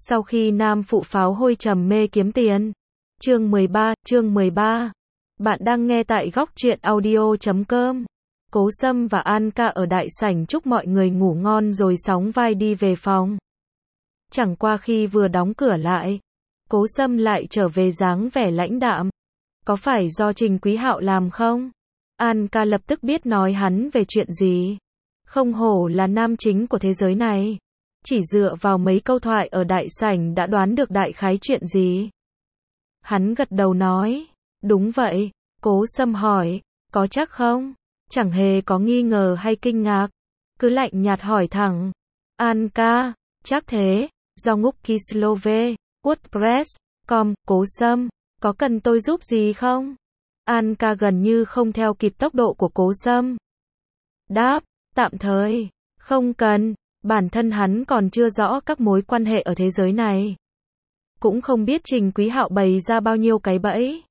Sau khi nam phụ pháo hôi trầm mê kiếm tiền. Chương 13. Bạn đang nghe tại góc truyện audio.com. Cố Sâm và An Ca ở đại sảnh chúc mọi người ngủ ngon rồi sóng vai đi về phòng. Chẳng qua khi vừa đóng cửa lại, Cố Sâm lại trở về dáng vẻ lãnh đạm. Có phải do Trình Quý Hạo làm không? An Ca lập tức biết nói hắn về chuyện gì. Không hổ là nam chính của thế giới này. Chỉ dựa vào mấy câu thoại ở đại sảnh đã đoán được đại khái chuyện gì. Hắn gật đầu nói, đúng vậy. Cố Sâm hỏi, có chắc không? Chẳng hề có nghi ngờ hay kinh ngạc, cứ lạnh nhạt hỏi thẳng. An Ca, chắc thế, do ngúc Kislove, WordPress.com, Cố Sâm, có cần tôi giúp gì không? An Ca gần như không theo kịp tốc độ của Cố Sâm. Đáp, tạm thời, không cần, bản thân hắn còn chưa rõ các mối quan hệ ở thế giới này. Cũng không biết Trình Quý Hạo bày ra bao nhiêu cái bẫy.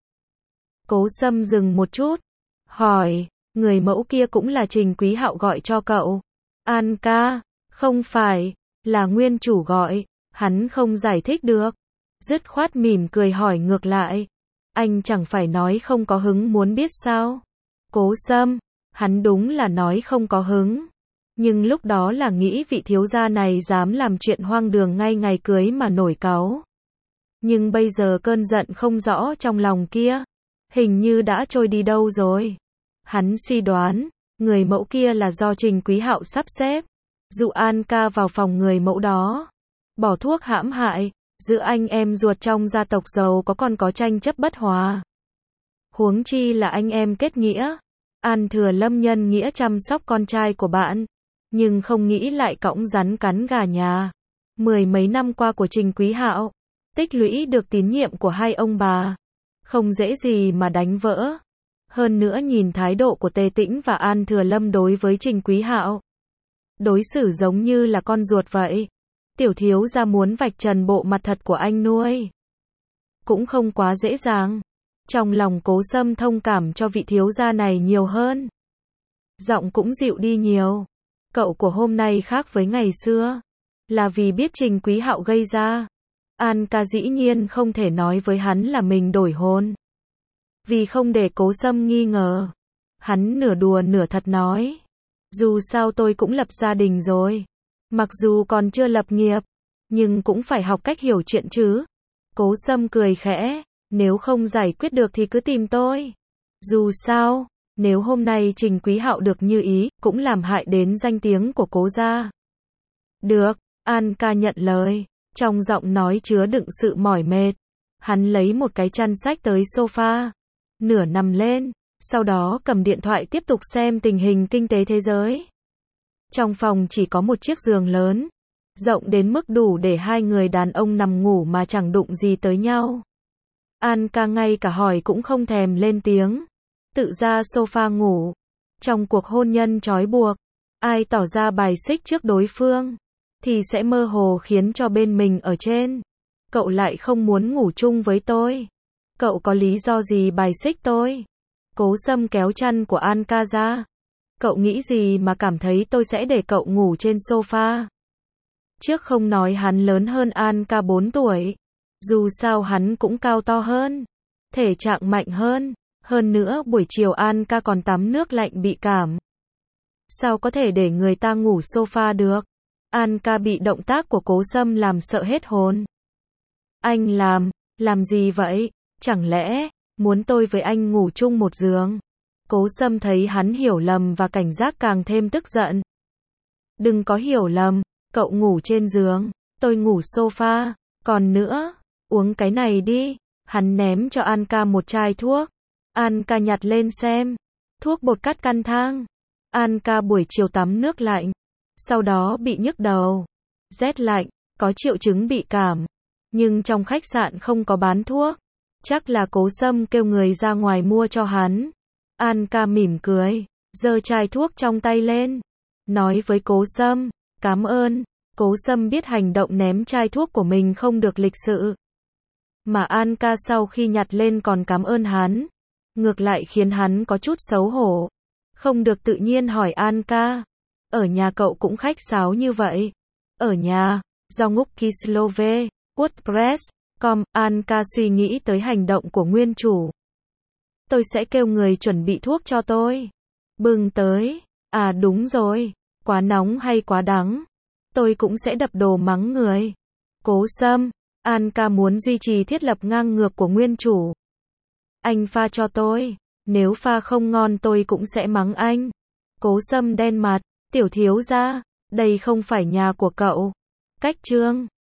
Cố Sâm dừng một chút, hỏi, người mẫu kia cũng là Trình Quý Hạo gọi cho cậu? An Ca, không phải, là nguyên chủ gọi, hắn không giải thích được. Dứt khoát mỉm cười hỏi ngược lại, anh chẳng phải nói không có hứng muốn biết sao? Cố Sâm, hắn đúng là nói không có hứng. Nhưng lúc đó là nghĩ vị thiếu gia này dám làm chuyện hoang đường ngay ngày cưới mà nổi cáu. Nhưng bây giờ cơn giận không rõ trong lòng kia, hình như đã trôi đi đâu rồi. Hắn suy đoán, người mẫu kia là do Trình Quý Hạo sắp xếp, dụ An Ca vào phòng người mẫu đó, bỏ thuốc hãm hại, giữa anh em ruột trong gia tộc giàu có còn có tranh chấp bất hòa. Huống chi là anh em kết nghĩa, An Thừa Lâm nhân nghĩa chăm sóc con trai của bạn, nhưng không nghĩ lại cõng rắn cắn gà nhà. Mười mấy năm qua của Trình Quý Hạo, tích lũy được tín nhiệm của hai ông bà, không dễ gì mà đánh vỡ. Hơn nữa nhìn thái độ của Tề Tĩnh và An Thừa Lâm đối với Trình Quý Hạo, đối xử giống như là con ruột vậy. Tiểu thiếu gia muốn vạch trần bộ mặt thật của anh nuôi, cũng không quá dễ dàng. Trong lòng Cố Sâm thông cảm cho vị thiếu gia này nhiều hơn. Giọng cũng dịu đi nhiều. Cậu của hôm nay khác với ngày xưa, là vì biết Trình Quý Hạo gây ra. An Ca dĩ nhiên không thể nói với hắn là mình đổi hôn. Vì không để Cố Sâm nghi ngờ, hắn nửa đùa nửa thật nói, dù sao tôi cũng lập gia đình rồi. Mặc dù còn chưa lập nghiệp, nhưng cũng phải học cách hiểu chuyện chứ. Cố Sâm cười khẽ, nếu không giải quyết được thì cứ tìm tôi. Dù sao, nếu hôm nay Trình Quý Hạo được như ý, cũng làm hại đến danh tiếng của Cố gia. Được, An Ca nhận lời, trong giọng nói chứa đựng sự mỏi mệt. Hắn lấy một cái chăn xách tới sofa, nửa nằm lên, sau đó cầm điện thoại tiếp tục xem tình hình kinh tế thế giới. Trong phòng chỉ có một chiếc giường lớn, rộng đến mức đủ để hai người đàn ông nằm ngủ mà chẳng đụng gì tới nhau. An Ca ngay cả hỏi cũng không thèm lên tiếng, tự ra sofa ngủ. Trong cuộc hôn nhân trói buộc, ai tỏ ra bài xích trước đối phương, thì sẽ mơ hồ khiến cho bên mình ở trên. Cậu lại không muốn ngủ chung với tôi. Cậu có lý do gì bài xích tôi? Cố Sâm kéo chăn của An Ca ra. Cậu nghĩ gì mà cảm thấy tôi sẽ để cậu ngủ trên sofa? Trước không nói hắn lớn hơn An Ca 4 tuổi. Dù sao hắn cũng cao to hơn, thể trạng mạnh hơn. Hơn nữa buổi chiều An Ca còn tắm nước lạnh bị cảm. Sao có thể để người ta ngủ sofa được? An Ca bị động tác của Cố Sâm làm sợ hết hồn. Anh làm gì vậy? Chẳng lẽ muốn tôi với anh ngủ chung một giường? Cố Sâm thấy hắn hiểu lầm và cảnh giác càng thêm tức giận. Đừng có hiểu lầm, cậu ngủ trên giường, tôi ngủ sofa. Còn nữa, uống cái này đi. Hắn ném cho An Ca một chai thuốc. An Ca nhặt lên xem. Thuốc bột cắt căn thang. An Ca buổi chiều tắm nước lạnh, sau đó bị nhức đầu, rét lạnh, có triệu chứng bị cảm. Nhưng trong khách sạn không có bán thuốc. Chắc là Cố Sâm kêu người ra ngoài mua cho hắn. An Ca mỉm cười, giơ chai thuốc trong tay lên, nói với Cố Sâm, cảm ơn. Cố Sâm biết hành động ném chai thuốc của mình không được lịch sự. Mà An Ca sau khi nhặt lên còn cảm ơn hắn, ngược lại khiến hắn có chút xấu hổ. Không được tự nhiên hỏi An Ca, ở nhà cậu cũng khách sáo như vậy? Ở nhà, do ngúc Kislove, WordPress.com, Anka suy nghĩ tới hành động của nguyên chủ. Tôi sẽ kêu người chuẩn bị thuốc cho tôi. Bưng tới. À đúng rồi. Quá nóng hay quá đắng? Tôi cũng sẽ đập đồ mắng người. Cố Sâm. Anka muốn duy trì thiết lập ngang ngược của nguyên chủ. Anh pha cho tôi. Nếu pha không ngon tôi cũng sẽ mắng anh. Cố Sâm đen mặt. Tiểu thiếu gia. Đây không phải nhà của cậu. Cách chương.